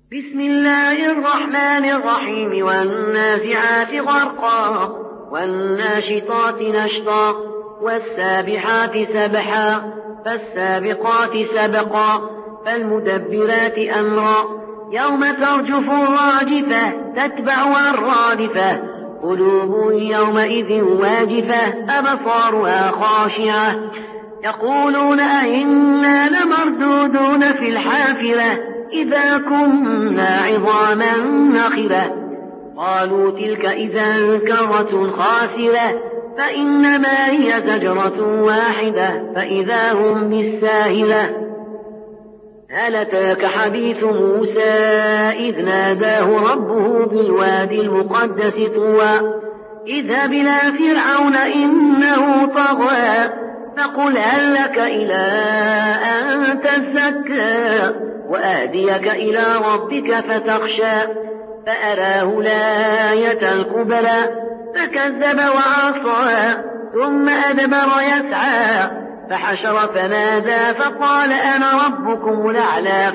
بسم الله الرحمن الرحيم والنازعات غرقا والناشطات نشطا والسابحات سبحا فالسابقات سبقا فالمدبرات أمرا يوم ترجف الراجفة تتبعها الرادفة قلوب يومئذ واجفة أبصارها خاشعة يقولون أئنا لمردودون في الحافرة إذا كنا عظاما نخرة قالوا تلك إذا كرة خاسرة فإنما هي زجرة واحدة فإذا هم بالساهلة هل أتاك حديث موسى إذ ناداه ربه بالوادي المقدس طوى اذهب إلى فرعون إنه طغى فقل هل لك إلى أن تزكى وأهديك إلى ربك فتخشى فأراه الآية الكبرى فكذب وعصى ثم أدبر يسعى فحشر فنادى فقال أنا ربكم الأعلى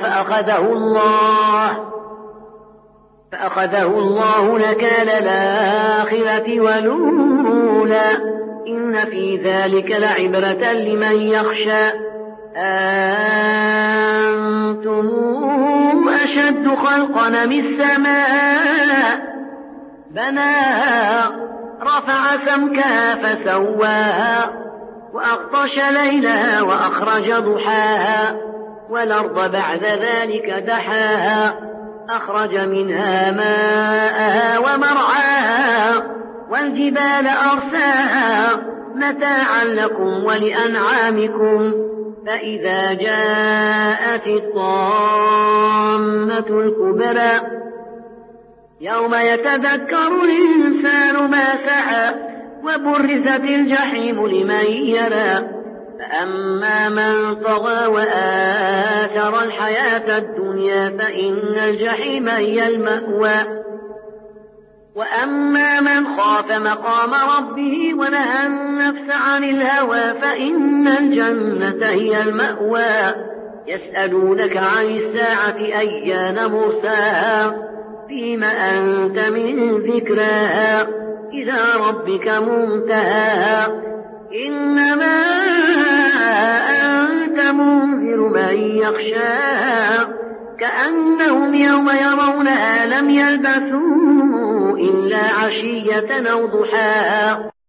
فأخذه الله نكال الآخرة والأولى إن في ذلك لعبرة لمن يخشى أنتم أشد خلقا من السماء بناها رفع سمكها فسواها وأغطش ليلها وأخرج ضحاها والأرض بعد ذلك دحاها أخرج منها ماءها ومرعاها والجبال أرساها متاعا لكم ولأنعامكم فإذا جاءت الطامة الكبرى يوم يتذكر الإنسان ما سعى وبرزت الجحيم لمن يرى فأما من طغى وآثر الحياة الدنيا فإن الجحيم هي المأوى وأما من خاف مقام ربه ونهى النفس عن الهوى فإن الجنة هي المأوى يسألونك عن الساعة أيان مرساها فيم أنت من ذكراها إلى ربك منتهاها إنما أنت منذر من يخشاها كأنهم يوم يرونها لم يلبثوا إلا عشية أو ضحاها